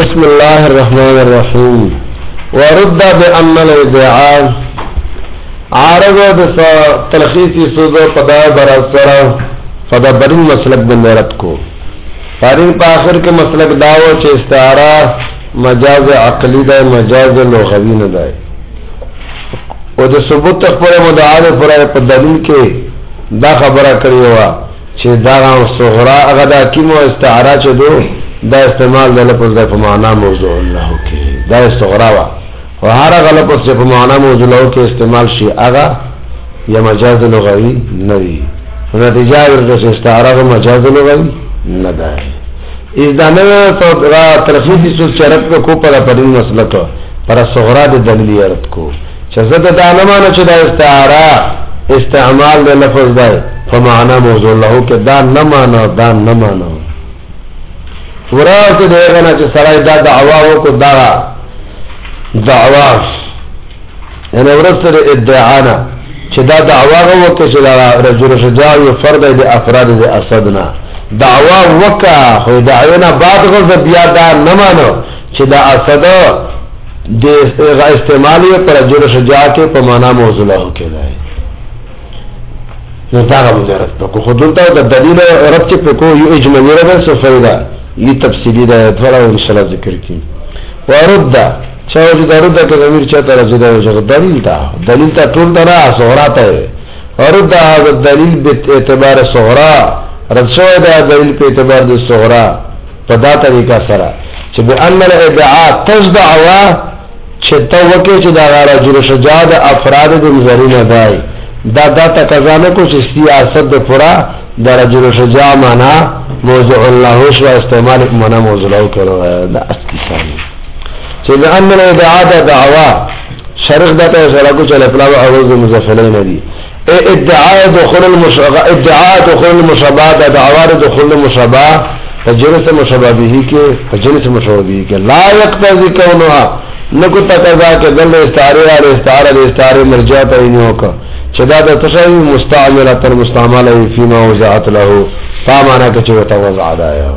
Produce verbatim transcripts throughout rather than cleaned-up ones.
بسم الله الرحمن الرحيم ورد بأن الادعاء عارض بسا تلخیصی سوزو پدا براسرا فدا برین مسلک بندرت کو فارین پا آخر کے مسلک داو چه استعارہ مجاز عقلی دائے مجاز لغوی ندائے و دا ثبوت تخبر مدعاد فرائے پا دلیل کے دا خبرہ کریوا چه دا غام صغرا اغدا کیمو استعارہ چه دو دا استعمال دا لپس دا پا معنا موضوع اللہ کے دا استغراوا و هر اغا لپس چه پا معنا موضوع اللہ کے استعمال شی اغا یا مجاز لغوی نوی نتیجہ ورکس استعارہ مجاز لغوی ندائے اس دانوی تو ترخیصی سوز چرک کو پر پرین مسلک پر صغرا دا دلیلی ارد کو چزد دانمانا چه دا استعارہ استعمال دا لفظ دا فمعنا موضوع اللہ کے دا نمانا دا نمانا وراث دیگنا چه سرائی دا دعواو کو دا دعوا یعنی ورث دا ادعانا چه دا دعواو کو چه دا رجل شجاعی فرد دا افراد دا اصدنا دعوا وکا خو دعوینا بعد غز بیا دا نمانو چه دا اصد دا استعمالی پر رجل شجاع کے پمانا موضوع لہو کے دائی نتاغا مجرد پکو خودلتا دا دلیل رب چه پکو یو اجمالی ربن سو فیدا یہ تفصیلی دا اتفالا و انشاءاللہ ذکر کی ورد دا چاہو جی دا رد دا که ضمیر چاہتا رضی دا وجه دلیل تا دلیل تا طول دا را صغرا تا ہے ورد دا دلیل بیت اعتبار صغرا رد شو دا دلیل پی اعتبار دا صغرا پا دا طریقہ سرا چه بی ان الادعاء تجدعوا چه تا وکی چه دا غارا جل شجاع دا افراد دا مزرین دائی دا دا تقضانکو چه سیاست دا پورا دا رجل شجاع مانا موضوع اللہ شو استعمال مانا موضوع اللہ کرو دا اسکی سانی چه بی ان الادعاء دا دعوا شرق دا تا شرقو چه لفلاو عوض مزفلین دی ادعاء دخول المشبہ ادعاء دخول المشبہ دا دعوار دخول المشبہ فجنس مشبہ بھی کے فجنس مشبہ بھی کے لا یقتضی کونها نکو تقضا کے دل استعارے والے استعارے استعارے مرجع تعینیوں کا چدا دا تشریح مستعملۃ المستعمل فيما وضعت له فمانا کہ چوتا وضع دایا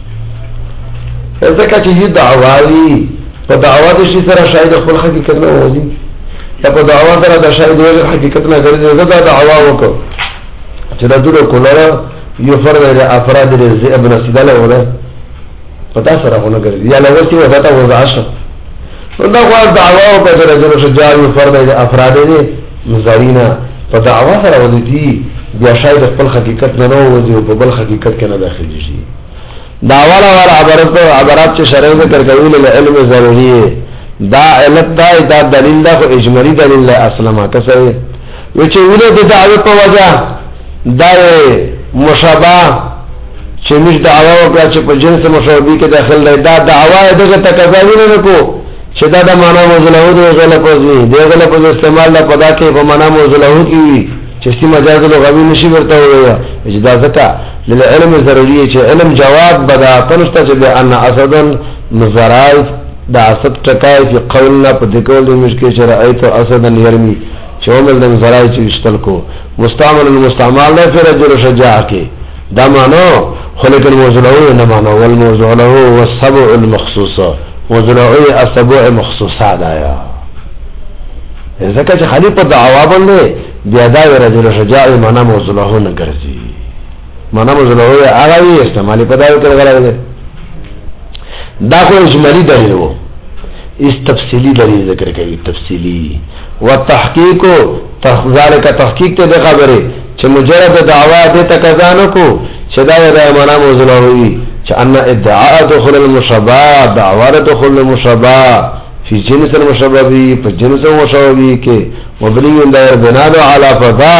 ایسا کہ یہ دعوائی تو دعوات اسی طرح شاید خپل حقیقت نہ ہوئی یا په دعوا سره د شاید ویل حقیقت نه ګرځي دا دعوا وکړه چې د دغه کولره یو فرد د افراد د ابن سیدله ولا پتا سره ونه ګرځي یا لوستي ودا ته وضعشه دا خو دعوا او په درجه شجاع یو فرد د افراد د مزارینا په دعوا سره ودی بیا شاید خپل حقیقت نه وځي او په بل حقیقت کې نه داخلي شي دعوا ولا عبارت عبارات چې شرع ذکر کوي له علم ضروري دا علت دا دا دلیل دا خو اجمالی دلیل دا اصلا کسر وچه ویلو دا دعوی پا وجه دا مشابه چه مش دعوی وکلا چه پا جنس مشابهی که داخل دا دا دعوی دا تکذاوی نکو چه دا دا مانا موزلہو دا غلپوز وی دا غلپوز استعمال دا پدا که پا مانا موزلہو کی وی چه سی مجاز لغوی نشی برتا ہویا وچه دا زکا للعلم ضروری چه علم جواب بدا تنشتا چه بے انا اصدا مزرائف دا اسد ټکای فی قولنا په دکول د مشکې شرایط او اسد یرمی چومل د زرای چې اشتل کو مستعمل المستعمل له فر رجل شجاع کې دا مانو خلق الموضوع نه مانو والموضوع له والسبع المخصوصه موضوع السبع مخصوصه دایا ځکه چې خلی په دعوا باندې بیا دا رجل شجاع معنا موضوع له نه ګرځي معنا موضوع له هغه وی استعمالي په دا کې غواړي دا خو اجمالی دلیل وو اس تفصیلی دلیل ذکر کئی تفصیلی والتحقیق ذالک تحقیق تے خبرے چھ مجرد دعوا دے تکذانو کو چدا دا معنا موضوع ہوئی چھ ان ادعاء دخول المشبہ دعوا دخول المشبہ فی جنس المشبہ بھی پر جنس المشبہ بھی کہ مبنی اندر بناء علی فضا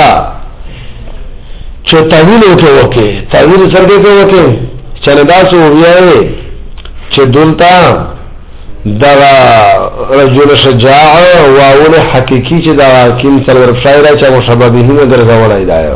چھ تعویل کے وکے تعویل سرگے کے وکے چندا سو ہوئے چه دلتا دا رجل شجاع واول حقیقی چه دا کم سلورب شایره چه مشابهی در زوالای دایا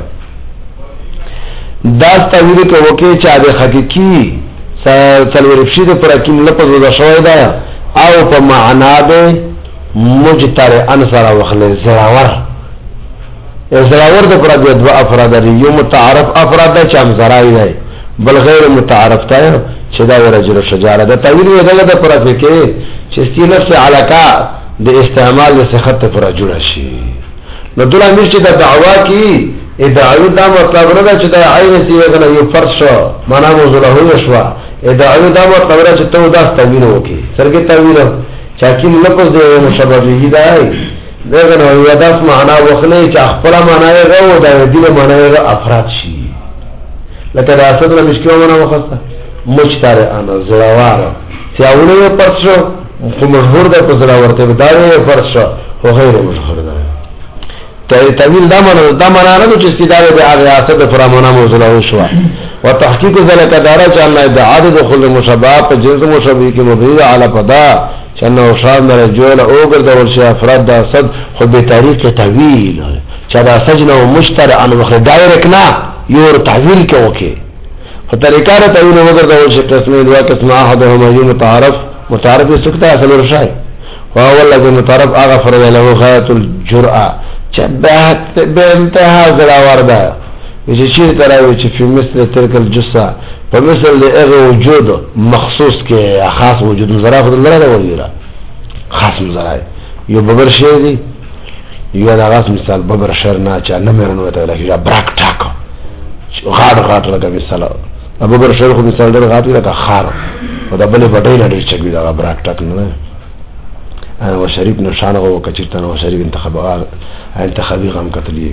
دا ستاویلی که وکی چه دا حقیقی سلورب شید پر کم لپظ دا شوی دایا او پا معنا دا مجتر انصر وخلی زراور زراور دا پر دو افراد دا یو متعرف افراد دا چه هم زرائی دای بل غیر متعارف تا چې دا رجل شجاعه د تعویل وی دغه د پرته کې چې سی نفس علاقه د استعمال د صحت پر جوړ شي نو دلا مش چې د دعوا کی ادعای دا مطلب نه چې دا عین سی وغه یو فرض شو معنا موضوع له شو ادعای دا مطلب نه چې ته دا تعویل وکي سرګه تعویل چا کې لفظ د مشابه دی دغه نو یو داس معنا وخلې چې خپل معنا یې غو دا د دې معنا یې افراد شي لکه دا اصل له مشکل معنا وخصه مجتر انا زړوار چې اونه یې پرڅو خو مشهور ده په زړورته دا یې پرڅو خو غیر مشهور ده ته تعویل دا معنا دا معنا نه چې استداره د ریاست پر معنا موضوع له شو او تحقیق ذلك دارا چې الله د عدد خل مشابه په جنس مشابه کې مبني علی قضا چنه شان نه جوړ او ګرځول شي افراد د صد خو به تاریخ تعویل چې دا سجن او مشترع ان مخ ډایرکټ نه یو تعویل کوي په طریقه را تعویل وګرځول شي قسمه دوا قسمه احدهما یو متعارف متعارف سکتا اصل ورشای او اول د متعارف هغه فرض له غایت الجرأه چې به انتها زراور ده چې شي تراوي چې په مثل تلک الجثه په مثل له وجود مخصوص کې خاص وجود زرا خود الله ده ویرا خاص زرا یو ببر شي دي یو دا خاص مثال ببر شر نه چا نه مرنه وته لکه براک ټاکو غاړ غاټ لکه مثال ببر شر خو مثال در غاټ لکه خار او دا بل بډای نه ډیر چګي دا براک ټاک نه انا وشریف نشانه او کچرته نو شریف انتخابات انتخابي غم کتلی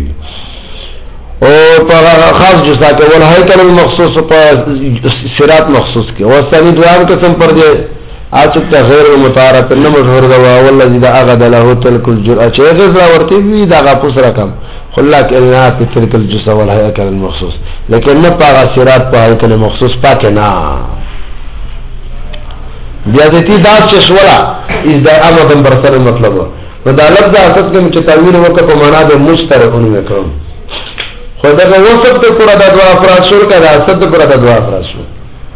او پر خاص جسا کې ول هیکل المخصوص په صراط مخصوص کې او ثاني دوام قسم پر دې اچ ته غیر متعارف نه مشهور دا والذي دا اغد له تلك الجرأه چې غزا ورته وی دا غا پوس رقم خلاک الا په تلك الجسا ول هیکل المخصوص لیکن نه په صراط په هیکل مخصوص پاک نه بیا دې تی دا چې شولا از دا امدن برسره مطلب نو دا لفظ اساس کې چې تعویل وکړه په معنا د مشترکونه وکړو خدا کا وصف ته پورا د دوا افراد شو کړه اسد ته پورا د دوا افراد شو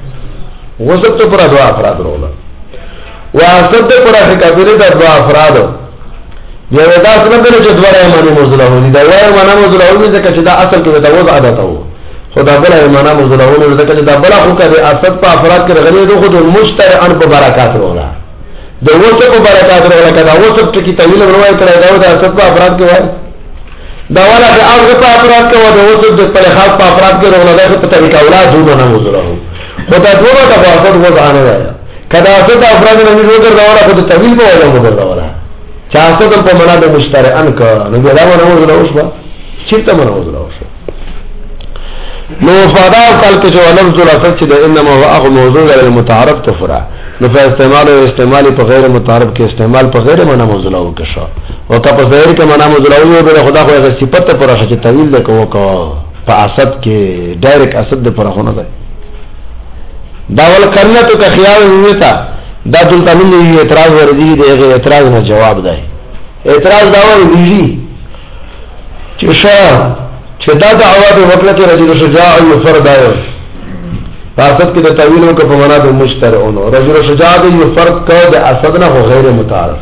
وصف ته پورا دوا افراد ورولا وا اسد ته پورا کبیره د دوا افراد بیا دا څنګه ته چې دوا معنی موضوع ونه دا وایي معنی موضوع ونه ځکه چې دا اصل کې دا وضع عادت وو خدا بل معنی موضوع ونه ځکه چې دا بل خو کړي اسد په افراد کې غلي دوه خود مشترک ان په برکات ورولا د وصف په برکات ورولا کدا وصف ته کی تعویل وروي کړه دا اسد په افراد کې وایي دا ولا د هغه په افراد کې و د وصف د په خاص په افراد کې رغله په طریقه اولاد جوړ نه موضوع خدا دوه د واسط وضع نه راځي کدا اسد افراد نه موږ دا ولا خود تعویل په ولا موږ دا ولا چا اسد په معنا د مشترک ان کا نو دا نه موضوع اوسه چیرته موضوع اوسه نو فادا خلق جو لفظ الاسد چې انما هو اخو موضوع غیر متعارف تفرع نو په استعمال او استعمال په غیر متعارف کې استعمال په غیر معنا موضوع او کښه او که په ظاهر کې معنا موضوع او به خدا خو هغه صفت پر راشه چې تعویل وکاو کو په اسد کې ډایرکټ اسد پر خونه ده دا ول کرنا تو که خیال نیتا دا دلته موږ اعتراض وردي دغه اعتراض نه جواب دی اعتراض دا وایي چې شاه چې دا دعوا د وکړه رجل شجاع او فرد آیو اسد کې د تعویل او په معنا د مشترعون رجل شجاع یو فرد کو د اسد نه غیر متعارف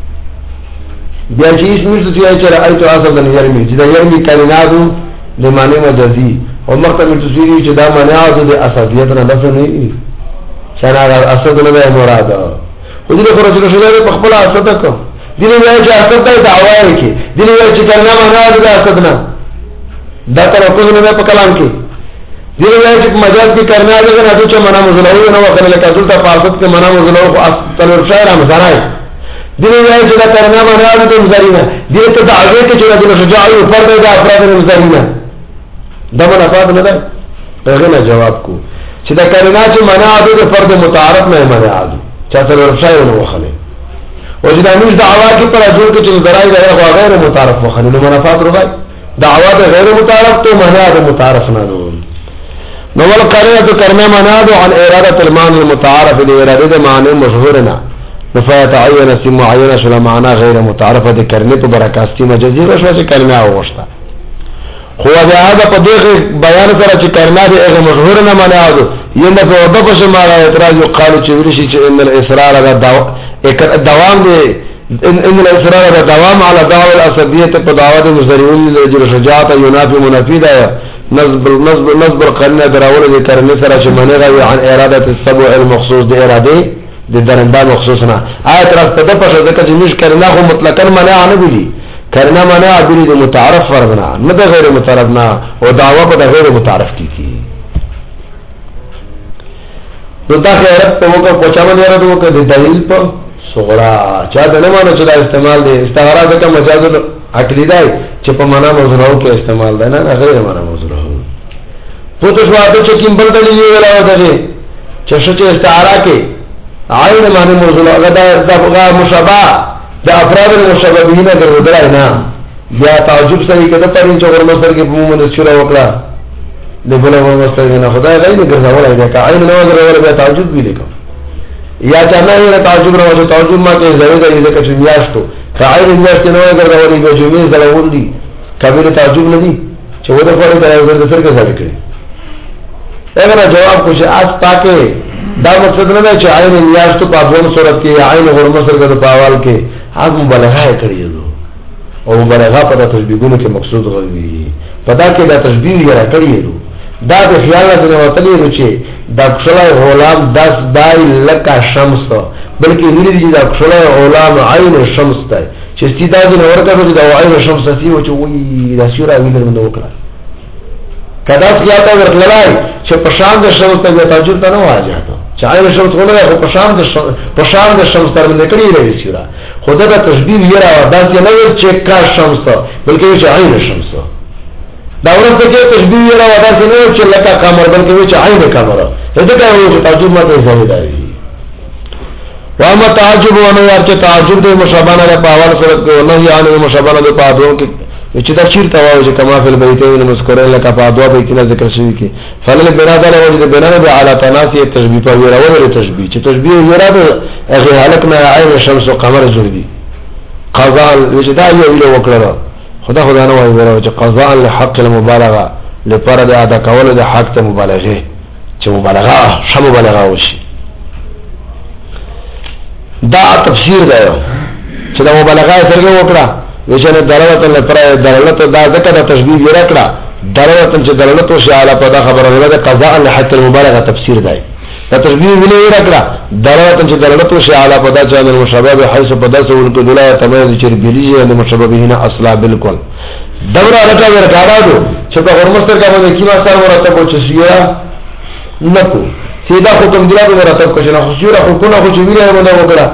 بیا چې اسمه څه چې رايت اسد نه يرمي چې دا يرمي کلماتو د معنی مجازي او مخته تفسیری چې دا معنی د اسدیت نه لفظ نه وي شنه اسد نه مراد خو دې په رجل شجاع په خپل اسد کو دې نه چې اسد ته دعوا وکړي دې نه چې کلمه معنا د اسد نه دا تر کوم نه په کلام کې دې وایي چې مجاز کې کرنا دې نه چې معنا مزلوي نه وکړل لکه ټول تفاصیل کې معنا مزلوي او اصل شاعر مزارای دې وایي چې دا کرنا معنا د مزارینه دې ته دعوی کې چې د شجاع او فرد د افراد مزارینه دا نه پات نه ده هغه نه جواب کو چې دا کرنا چې معنا د فرد متعارف نه معنا عادي چې اصل شاعر نه وخله او چې دا موږ دعوا کې پر جوړ کې چې درای دا غیر متعارف وخله نو منافات روای دعوات غیر متعارف تو معنی متعارف نه نو ول قرینه کرنا معنی عن اراده المعنى المتعارف لاراده معنی مشهورنا نفيتعين اسم معين شلا معنى غیر متعارف د کرنے په برکاستی مجازي رشوه چې کرنا اوغشتا خو دا هغه په دغه بیان سره چې کرنا د هغه مشهورنا معنی او ینده په وبه په شمال اعتراض قالو چې ورشي چې ان الاصرار دا دوام دی ان ان الاصرار دا دوام على دعوه الاسديه په دعوه المزرعون لرجل شجاعه ينافي منافي دا نصب نصب نصب القرنه دراول دي کرنے سره چې منی غوي عن اراده السبع المخصوص دي اراده دي درنده مخصوصنا آیت راست په پښه د کچ مش کرنا خو مطلقاً منع نه بلی کرنا منع بلی د متعارف فرضنا نه د غیر متعارف نه او دعوا په غیر متعارف کی کی نو دا خیرت په موګه پوچا باندې راځو کې د دلیل په صغرا چا د نه مانو چې دا استعمال دي استغرا د کوم مجاز عقلی دی چې په معنا موضوعو کې استعمال دی نه غیر معنا موضوعو په تو شواته چې کوم بل دلیل ویلا وته چې چې استعاره کې عین معنی موضوع هغه د مشابه د افراد المشابهین د ودرای نه بیا تعجب سره کې د پرین چې ورمستر کې په موږ د شروع وکړه د بل ورمستر نه خدای غي نه ګرځول دی کا عین نو غره بیا تعجب وی لیکو یا چانه یې تعجب راوځي تعجب ما کې زوی دی د کچ میاشتو فعین میاشت نو غره ولې به جمعې زلون دي کبیر تعجب نه دي چې ودا په اړه د سر کې ځای کړی اگر جواب کوشش اس پاکه دا مقصد نه دی چې عین میاشتو په ځون صورت کې عین ورمستر کې په اول کې هغه مبالغه کړی دی او مبالغه په تشبیهونو کې مقصود غوي پدا کې دا تشبیه یې را کړی دی دا د خیال نه وتلی چې دا خلای غلام داس دای لکه شمس بلکې ویل دي دا خلای غلام عین الشمس ته چې ستیدا د ورکه دا عین الشمس سی او چې وی دا سیورا ویل نو وکړه کدا سیاته ورغلای چې په شان د شمس ته تعجب نه واجه چې عین الشمس غلای په شان د په شان د شمس تر باندې کړی لري سیورا خدای دا تشبیه یې را داس نه چې کا شمس بلکې چې عین الشمس دا ورته کې تشبیه را ودا چې نه چې لکه قمر بلکې چې عین قمر دغه یو چې تعجب ماته ځای دی واما تعجب ونه یار چې تعجب د مشابهه نه په اول صورت کې نه یعنی مشابهه د پادو کې چې دا چیر تواو چې کما فل بیتین مذکورن لکه پادو به کې ذکر شوی کې فلل بناء له وجه بناء به اعلی تناسی تشبیه په ویراوله تشبیه چې تشبیه یراده هغه حالت نه عین شمس او قمر جوړ دي قضاء چې دا یو ویلو وکړه خدا خدا نه وایي ورو چې قضاء لحق المبالغه لپاره د ادا کول د حق ته مبالغه چې مبالغه شمو مبالغه وشي دا تفسیر دی چې دا مبالغه څنګه وکړه وشنه دلالت لپاره دلالت دا ذکر د تشبیه ورکړه دلالت چې دلالت او شعاله په دا خبره ده قضاء لحق المبالغه تفسیر دی دا تشبیه ویلې ورکړه دلالت چې دلالت او شعاله په دا چې د مشابه به حيث په داسې ورته دلالت تمام چې بلیږي د مشابهینه اصلا بالکل دغه راټا ورکاړو چې په هرمستر کا باندې کیما سره مرتب او چې سیرا نکو سیدا حکم دی له مرتب کو چې نه خسیره حکم خو چې ویره باندې وکړه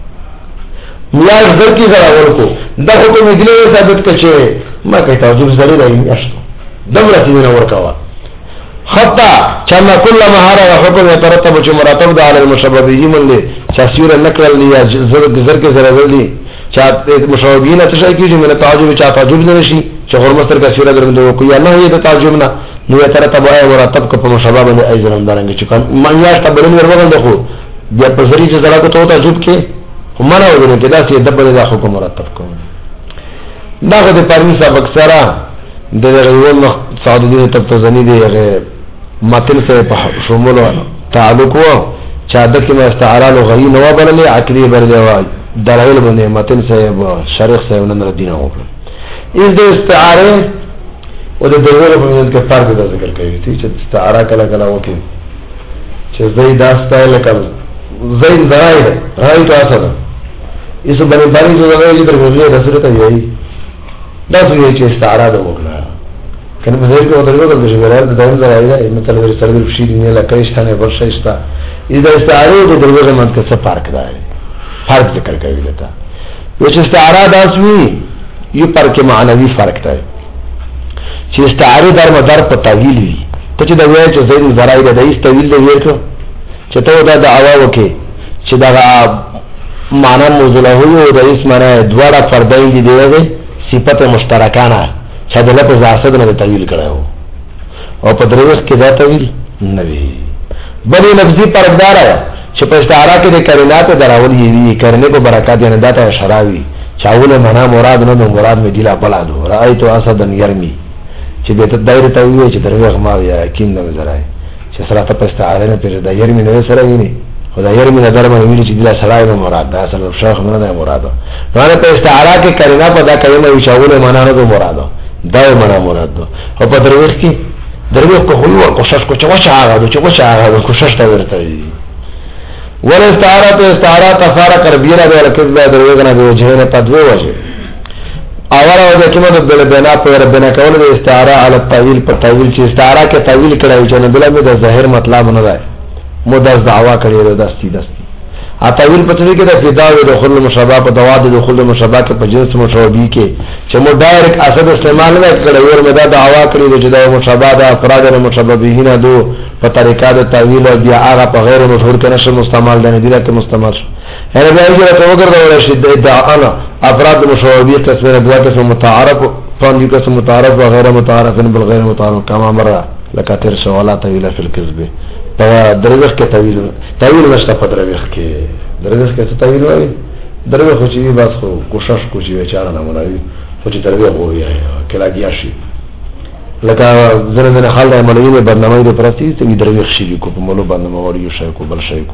میاش در کی زرا ورکو دا حکم دی له ثابت کچې ما کوي تعجب زری راځي اشتو دغه سیدنا ورکاوه خطا چنا كل مهاره وحكم يترتب چې مرتب ده على المشابهين من له شاسير نقل لیا زرد زرد زرد دي چا مشابهين ته شي کیږي من تعجب چا تعجب نه شي چې هرمستر کا سیره درنده کوي نه یې تعجب نه نو يترتب اي مرتب کو په مشابه باندې اي ځلم دارنګ چې کوم ما یاش ته بلن ورغل خو بیا په ذری چې زرا کو ته تعجب کې هم نه وګورئ چې دا سي دبل دا حکم مرتب کوم دا د پرمی سبق سره د غیون سعود الدین تبتزنی دی هغه متن سے شمول تعلق و چادر کی میں استعارہ لغوی نو بنلے عقلی برلے و دلائل بنے متن سے شرح سے انہوں نے دین ہو اس دے استعارے و دے دلائل بنے کے فرق دا ذکر کئی تھی چھ استعارہ کلا کلا وکی چھ زید آستا ہے لکل زید ذرائی ہے رائی تو آسا دا اس بنی بانی جو ذرائی جدر گزوئے رسولتا یہی دا سوئی چھ استعارہ دا وکلا کنه په دې کې وته وګورئ چې ورته د دایره راځي مثلا ور سره د شي نه لکه شانه ورشيستا اذا استعاره د دروازه مت څه فرق دی فرق ذکر کوي لته یو چې استعاره داسوي یو پر کې معنوي فرق دی چې استعاره در مدار په تعویل وي ته چې دا وایي چې زید زرای د ایست تعویل دی ورته چې ته دا دعوا وکې چې دا معنا موضوع له یو د اسم معنا دواړه فردین دي دی صفت مشترکانه چې د لفظ اسد نه تعویل کړو او په دروس کې دا تعویل نه وی بلې لفظي پردار چې په استعاره کې د کلمات دراول یې کرنے په برکات نه داته شراوی چاول معنا مراد نه مراد می دیلا بلادو رایت اسد یرمی چې د دایره تعویل چې دروغ ما یا کین نه زرای چې سره په استعاره نه پر د یرمی نه سره ویني خدای یرمی نه درمه ویني چې دیلا شراوی نه مراد دا اصل شیخ نه ده مراد نو په استعاره کې کلمات په دا کلمه چاول معنا نه مراد دا معنا مراد او په دروغ کې درویش کو خو ور کوشش کو چې وچا هغه چې وچا هغه کوشش ته ورته وي ول استعاره ته استعاره تفاره کربیره د کذب درویش نه به جهنه پدوي وجه اوله د کومه د بل بنا پر بنا کول د استعاره علی التاویل پر تاویل چې استعاره کې تاویل کړی چې نه بل د ظاهر مطلب نه ده مدز دعوا کړی د دستی دستی ا تاویل په دې کې د فدا او د خل مشابه په دوا د خل مشابه کې په جنس مشابه کې چې مو ډایرک اصل استعمال نه کړی ور مدا دعوا کړی د جدا مشابه د افراد مشابهین دو په طریقه د تاویل او بیا هغه په غیر مشهور کې نشه مستعمل نه دي راته مستعمل شو هغه بیا چې ته وګرځول شي د ادعا افراد مشابه تصویر دوا قسم متعارف فن قسم متعارف و غیر متعارف بل غیر متعارف کما مره لکاتر سوالات تاویل فی الكذب درویش کې تاویل تاویل نشته په درویش کې درویش کې څه تاویل وایي درویش خو چې بس خو کوشش کوي چې چاره نه مونږ خو چې درویش وایي کله دیاشي لکه زره زره حال د مليونه برنامه د پرستی ته درویش شي کو په مولو باندې موري شي کو بل شي کو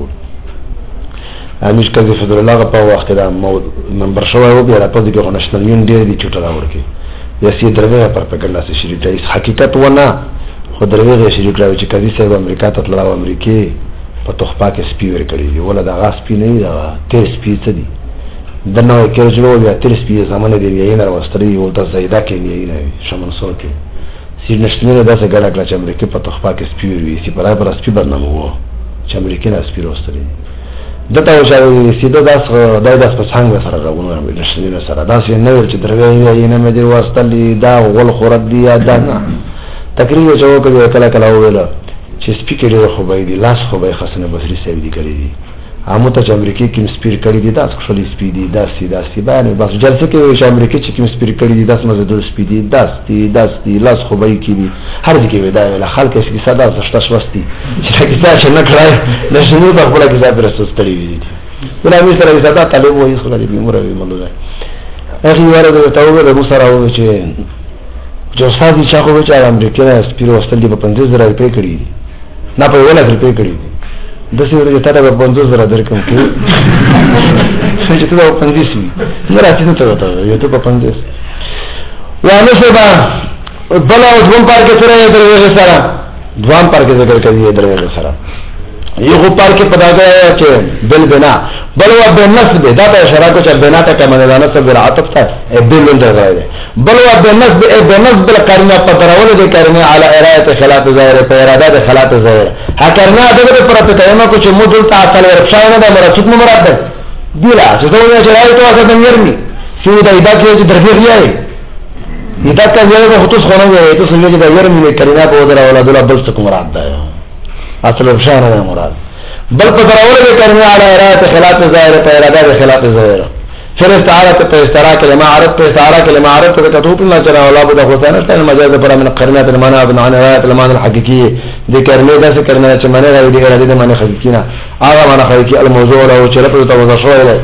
امیش کذ فضل الله په وخت دا نمبر شوی و بیا راځي کې نشنل یون ډیر دي چټه راوړي یا سي درویش پر پګړه سي شری ته حقیقت ونه خو درویغه شریک راوي چې کدي صاحب امریکا ته تلل او امریکای په تخپا کې سپی ور کړی دی ولا دا غاس سپی نه دی دا تیر سپی څه دی دنه کې جوړ بیا تیر سپی زمانه دی یې نه واستري او د زیدا کې نه نه شمن سو کې سیر نشټنه دا څنګه ګډه کړ چې امریکا په تخپا کې سپی وی سي پرای پر سپی برنامه وو چې امریکا نه سپی واستري دته او چې سیده داس دای داس په څنګه سره راغونو نشټنه سره دا چې نه چې درویغه یې نه مې دی واستلې دا ول خورد دی دا نه تقریر جو کړي کله کله ویل چې سپیکر خو به دی لاس خو به حسن بصری صاحب دی کړی دی امو ته امریکای کې سپیر کړی دی داس خو لې سپی دی داس دی داس دی باندې بس جلسه کې چې امریکای چې کوم سپیر کړی دی داس مزه د سپی دی داس دی داس دی لاس خو به کې دی هر ځکه ودا ویل خلک چې صدا زشت شوستي چې کیسه چې نه کړای نشو په خپل کې ځای پرستو ستړي وي ولا می سره صدا طالب وایي خو لري موږ وی مولوی اخی ورته ته وګوره مو سره و چې جو سادي چا خو چې امریکا نه سپیرو واستل دی په پنځه زره روپۍ کړی نه په ولا روپۍ کړی د څه ورته ته په پنځه زره درکم کې چې ته په پنځه سي نه راځي ته ته یو ته په پنځه وانه سبا بل او ځوان پارک سره درې سره ځوان پارک ذکر کوي درې سره یو خو پارک په داګه چې بل بنا بل و بنسب دا ته اشاره کو چې بنا ته کومه نه نسب عطف ته بل درغه بل و بنسب بنسب القرنه په درول دي قرنه علی ارایت خلاف ظاهر په اراده د خلاف ظاهر هکرنه دغه پر په کلمه کو چې مودل ته اصل ورښاینه د مراد نو مراد دی دیلا چې ته یې راځي ته اصل د يرمي شو دا ادا کې چې درغه یې ادا ته یې په خصوص خونه یې ته څنګه چې د يرمي کلمه په درول د بل څه مراد دی اصل ورښاینه د مراد بل په درول دي قرنه علی ارایت خلاف ظاهر په اراده د خلاف ظاهر फिर استعاره ته استعاره کلمه عرب ته استعاره کلمه عرب ته کتوب الله تعالی ولا بد حسین استعاره مجاز پر من قرنات المعنى ابن عن روایت المعنى الحقيقي ذکر نه ده ذکر نه چې معنی راوي دي اراده د معنی حقيقي نه هغه معنی حقيقي الموضوع او چې په توګه شوی دی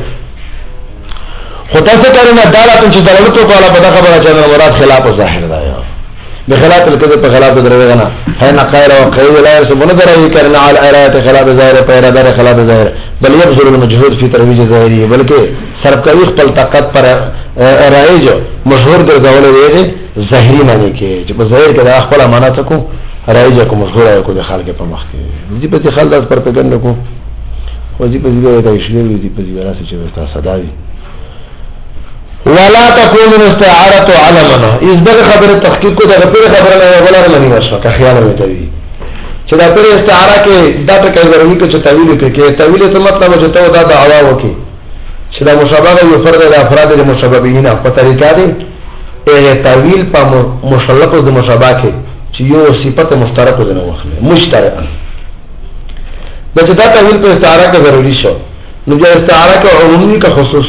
خو تاسو کارونه دالته چې دلالت کوله په دغه خبره چې مراد خلاف ظاهر ده بخلاف الكذب بخلاف دروغنا هي نقائر وقيل لا يرسمون دروي كرنا على اراده خلاف ظاهر پر دار خلاف ظاهر بل يبذل المجهود في ترويج ظاهري بلکې صرف کوي خپل طاقت پر رایج مشهور ګرځول ویږي ظاهري معنی کې چې په ظاهر کې د خپل امانت کو رایج کو مشهور کو د خلک په مخ کې دي په خلک پر پګند کو خو دي په دې د شلې دي په دې راځي چې تاسو صداوي ولا تكون استعاره علمنا اس دغه خبره تحقیق کو دغه پر خبره نه ولا نه نشو که خیال مې کوي چې دا پر استعاره کې دا ته کوي ضروري چې تعویل کې تعویل څه مطلب چې ته دا دعوا وکي چې دا مشابهه یو فرد د افراد د مشابهین په طریقه دي ا تعویل په مشلق د مشابهه کې چې یو صفت مشترک ده نو واخلي مشترک دا چې دا تعویل په استعاره کې ضروري شو نو د استعاره کې عمومي کا خصوص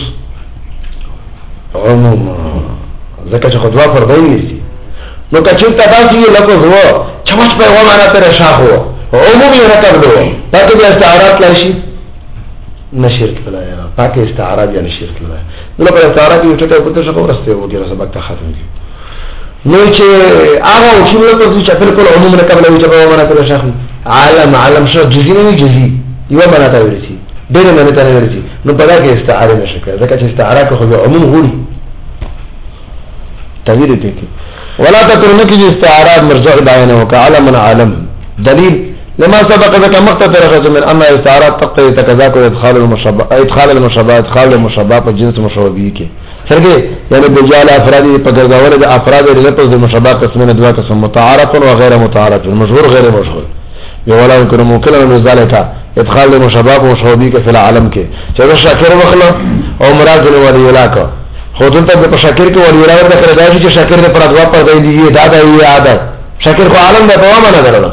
عموم ځکه چې خدوا پر دی نشي نو کچې ته تاسو یو لکه هو چمچ په و معنا پر شاهو عمومي رکب دی تاسو د استعارات لاشي نشرک بلا یا پاک استعاره یا نشرک بلا نو په استعاره کې ټکه په تاسو ورسته وګړه سبق ته ختم کی نو چې هغه چې لکه چې په کول عموم رکب له چې په معنا پر شاهو عالم عالم شو جزئی نه جزئی یو معنا ته ورسي ډېر معنا ته ورسي نو په دا کې استعاره نشي کېږي ځکه چې استعاره خو به عموم غوړي تعبیر دې کې ولا تکرنه کی استعارات مرجع بیان وک علم علم دلیل لما سبق ذکر مقتضى من ان استعارات تقتضي تكذاك ادخال المشابه ادخال المشابه ادخال المشابه په جنس مشابه کې څنګه یعنی بجال افراد په ګرځول د افراد د لپاره د مشابه قسمونه دوا قسم متعارف او غیر متعارف مشهور غیر مشهور ولا يمكن ممكن ان ذلك ادخال المشابه مشابه کې فی العالم کې چې شاکر وخلا او مراد ولي ولاکه خو دلته په شاکر کې ولي ولا ورته کړی دا چې شاکر د پر دوا پر دی دا دا یی عادت شاکر خو عالم د دوامه نه درلود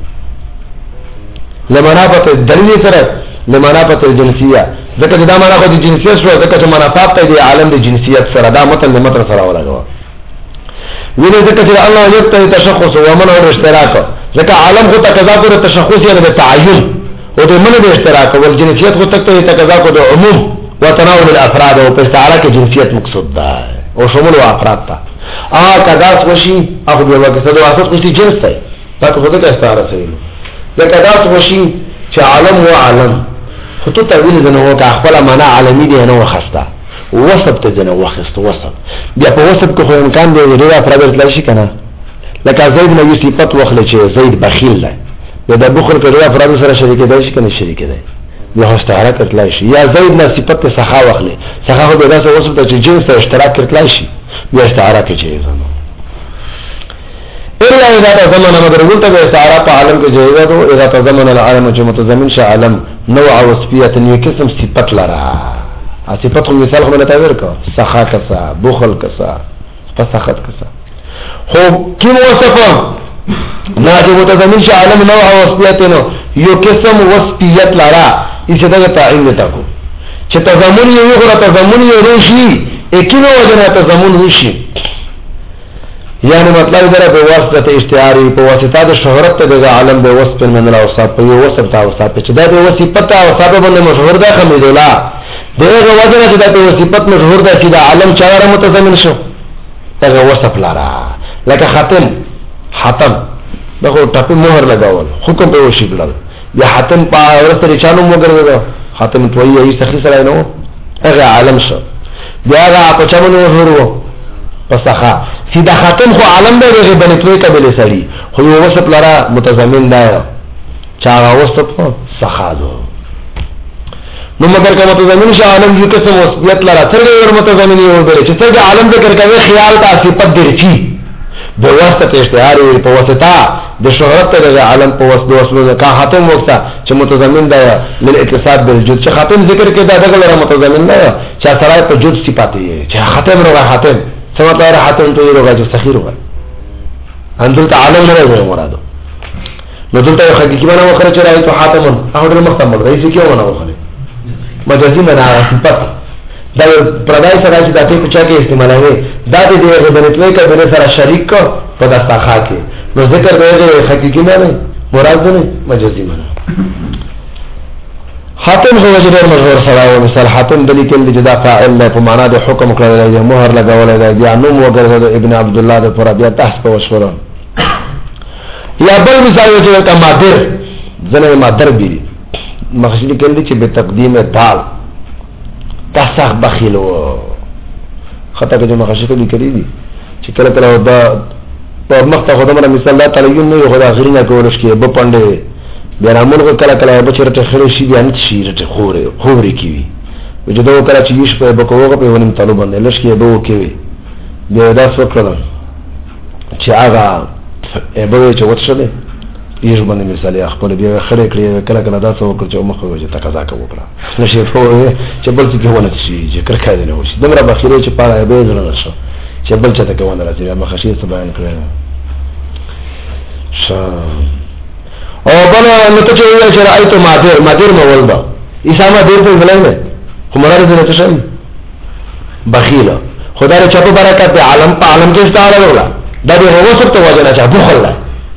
لمنافت دلیل سره لمنافت الجنسیه ځکه دا معنا خو د جنسیت شو ځکه چې منافات ته دی عالم د جنسیت سره دا متن متر سره ولاګو ویني ځکه چې الله یو ته تشخص او منع او اشتراک ځکه عالم خو تکذاکر تشخص یعنی د تعین او د منع د اشتراک او جنسیت خو تک ته تکذاکر د عموم وتناول الافراد او په استعاره کې جنسیت مقصود ده او شمول افراد ته ا کذا وشي اخو د وګړو د واسط کوشي جنس دی تاسو خو د استعاره سره دا کذا وشي چې عالم و عالم خطو تعویل زنه وکا خپل معنا عالمی دی نه وخسته وسط ته زنه وخسته وسط بیا په وسط کې خو امکان دی ډیره افراد تل شي کنه لکه زید نو یو صفت وخله چې زید بخیل دی دا بخل کې ډیره افراد سره شریک دی شي کنه شریک دی بیا استعاره کړل شي یا زید نه صفت سخا وخله سخا خو به داسې وسط ته چې جنس اشتراک کړل شي بیا استعاره کې چي زنه الا اذا تضمن مگر قلت باستعاره عالم کې جایزه دو اذا تضمن العالم چې متضمن شي عالم نوع وصفيه یو قسم صفت لرا صفت خو مثال خو نه تعبیر کا سخا کسا بخل کسا فسخت کسا خو کوم وصفه نه چې متضمن شي عالم نوع وصفيه نو یو قسم وصفیت لرا ایسه دا تعین نه تاکو چې تضمن یو غره تضمن یو رشي اکینو وجنه تضمن وشي یعنی مطلب دره په واسطه اشتعاری په واسطه د شهرت ته د عالم به وصف من الاوصاف په یو وصف تا اوصاف چې دا د وصفت او اوصاف باندې مشهور ده خمیدولا دغه وجه چې د وصفت مشهور ده چې د عالم چاره متضمن شو دغه وصف لاره لکه ختم ختم دغه ټاپه مهر لگاول حکم په وشي کړل یا ختم په ورسره چانو مګر ختم توي ای سخی سره نو هغه عالم شو بیا هغه په چانو مشهور وو پسخه سیدا ختم خو عالم دی غي بنتوي قبل سړي خو یو وصف لرا متضمن دی چا وصف سخادو نو مگر کوم متضمن شي عالم یو قسم وصفیت لرا څنګه ور متضمن یو دی چې څنګه عالم ذکر کوي خیال ته صفت درچی د واسطه اشتهار په واسطه د شهرت د عالم په واسطه وصف کا ختم وکړه چې متضمن دی للاتصال بالجد چې ختم ذکر کې دا دغه متضمن دی چې سره په جد صفات یې چې ختم روغه ختم سمت لها حتم تو يروغا جو سخير روغا اندلت عالم نرغو مرادو ندلت يو حقيقي مانا وخرج رأيتو حاتمون اهو در مختمل رئيسي كيو مانا وخرج مجازي مانا صفت دا پردائی سرائی دا تی پچا کے استعمال ہے دا دی دی غبنتوئی کا بنے سرا شریک کو پدا ساخا کے نو ذکر دے حقيقي مانا مراد دنے مجازي مانا حاتم هو جدار مشهور سره مثال حاتم دلی کله جدا فاعل له په معنا د حکم کړل دی مهر لګول دی بیا نوم وګرځول ابن عبد الله د پر بیا تحت په وشوره یا بل مثال چې کا مادر زنه مادر بي مخشلی کله چې به تقدیم دال تاسخ بخیل و خطا کې مخشلی کله کړی دي چې کله کله دا په مخته خدامه مثال الله تعالی یو خدای غرینه کولش کې به پاندې بیا رامون کو کله کله به چیرته خړې شي بیا نه شي رته خوري خوري کیوي وجدو کله چې یش په بکوغه په ونیم طالب باندې لږ کې به وکوي بیا دا څه کړل چې هغه به چې وڅ شله یش باندې مثال خپل بیا خړې کړې کله کله دا څه وکړ چې مخه وځي تقاضا کوي نشي په چې بل څه کوونه شي ذکر کړی نه وشي دمر بخیره چې پاره به زړه نشو چې بل څه ته کوونه راځي مخه شي څه بیان کړی او بل نو ته چې رأيت مادر مادر مول با اسامه دې په بلای نه کومره دې ته شي بخیل خدای چا په برکت عالم په عالم کې ستاره ولا دا دې هو څه ته وجه نه بخل لا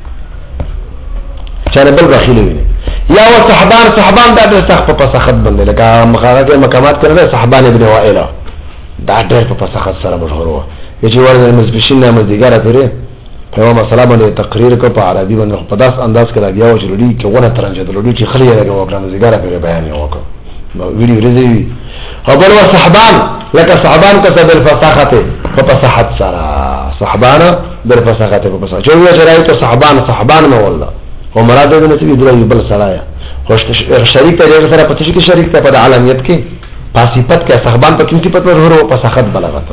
چا بل بخیل وي یا و صحابان صحابان دا د سخت په سخت باندې لکه مخارجه مقامات کړل صحابان ابن وائله دا ډېر په سخت سره مشهور و چې ورته مزبشین نامه دیګاره پیره په مسله باندې تقریر کو په عربي باندې په داس انداز کې راځي او چې لري کې ونه ترنجه لري چې خلی راغی وکړه زیګاره په بیان وکړه نو ویډیو ریزي او بل صحابان لکه صحابان کا سبب الفصاحه په فصاحت سره صحبان در فساخت په فساخت جو جرای ته صحبان صحبان مو والله او مراد دې نه چې درې بل سړایا خو شریک ته سره پته شي کې شریک ته په علامت کې پاسیپت کې صحبان په کوم صفت ورو په فساخت بلغت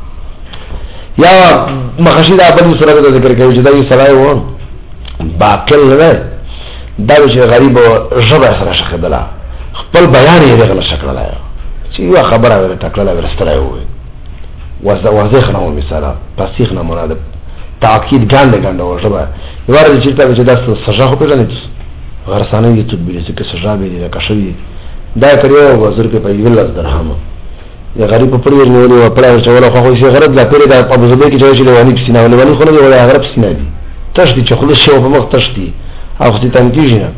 یا مخشید ابل سره د ذکر کوي چې دا یو سړی و باقل نه دا چې غریب ژبه سره شخدله خپل بیان یې دغه شکل لای چې یو خبره ور ټکړه ورستره وي وځه وځه خنو مثال پاسیخ نه مراد تاکید ګاندې ګاندې ورته یوار چې ته چې دا سزا خو پیژنې غرسانه یې تدبیر چې سزا به دې کښوي دا کړیو وزر په پیول درهم یا غریب په پرې نیولې او پړای چوله خو خو یې غرض لا پیری دا په ابوظبي کې چې لوانی پسینه ولونی خو نه ولا غرب پسینه دي تشدي چې خلص شو په مخ تشدي او ختي تنکیږي نه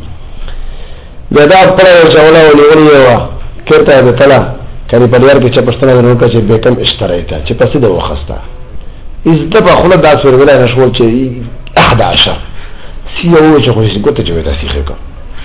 دا دا پړای چوله ولونی وا کړه به تلا کړي په لار کې چې پښتنه ورو چې بیکم اشترايته چې پسې د وخسته از د په خله دا سر ولا نشول چې احد عشر سی او چې خو یې ګوته چې ودا سیخه کا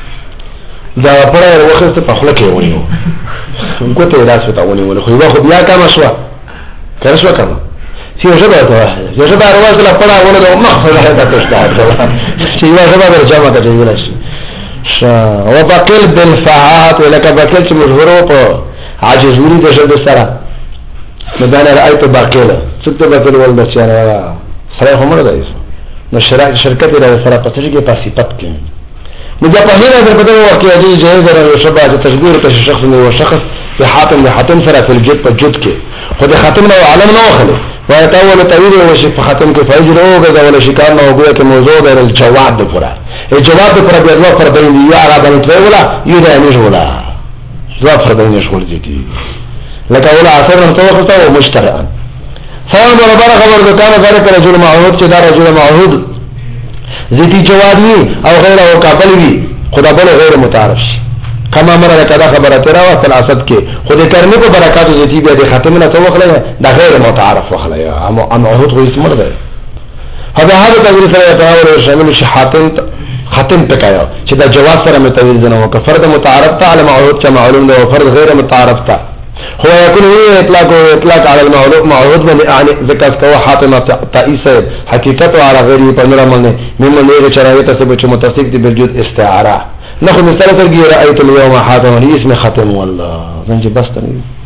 دا پړای وخسته په خله کې ونیو ګوته یې راځو ته ونیول خو یو خو بیا کما شو کړه شو کما سی ژبه ته یو ژبه راوځه لا پړای ونه نو مخه ده تاسو ته چې یو ژبه درجه ته ویل شي شا او باقل بالفعات ولکه باقل چې مشهور په عاجزوري د شد سره مدانه رأيت باقله څه باقل ول د چاره سره هم راځي نو شرکت شرکت د سره پاتې کې پاسیپت کې نو په هغه د بدو واقعي دي جایز راو شبا د تشبيه ته شخص نو شخص په حاتم د حاتم سره په جد په جد کې خو د حاتم نو علم نو خله ويتاول تويل وشي په حاتم کې فایز روغه دا ولا شکار نو وګړه کې موضوع د الجواب د پورا الجواب د پورا بیا پر بین دی یا غا بنت ولا یدا نه جوړه ظفر بين يشغل جدي لك أولا عصرنا توقفته ومشترعا فوان بربار خبر كان ذلك رجل معهود كذا رجل معهود زيتي جوابي أو غيره وكابلوي خدا بل غير متعرف كما مر لك هذا خبر ترى وصل عصد كي خد كرمي کو برکات زيتي بیا دي ختمنا توقف له دا غير متعرف وخلا يا عم معهود هو اسمه ده هذا هذا تغيير سره يتعاور شامل شي حاتم ختم پکایا چې دا جواز سره متویل نه وکړه فرد متعارف ته علم معهود چې معلوم ده او فرد غیر متعارف ته هو يكون هو اطلاق اطلاق على المعلوم معهود من يعني ذکر کوه حاتم تائیس حقیقت على غیر پنځه باندې ممن نه شرایط ته چې متصف دي بالجود استعاره نحو مثال ترګي رايت اليوم حاتم اسم ختم والله زنج بس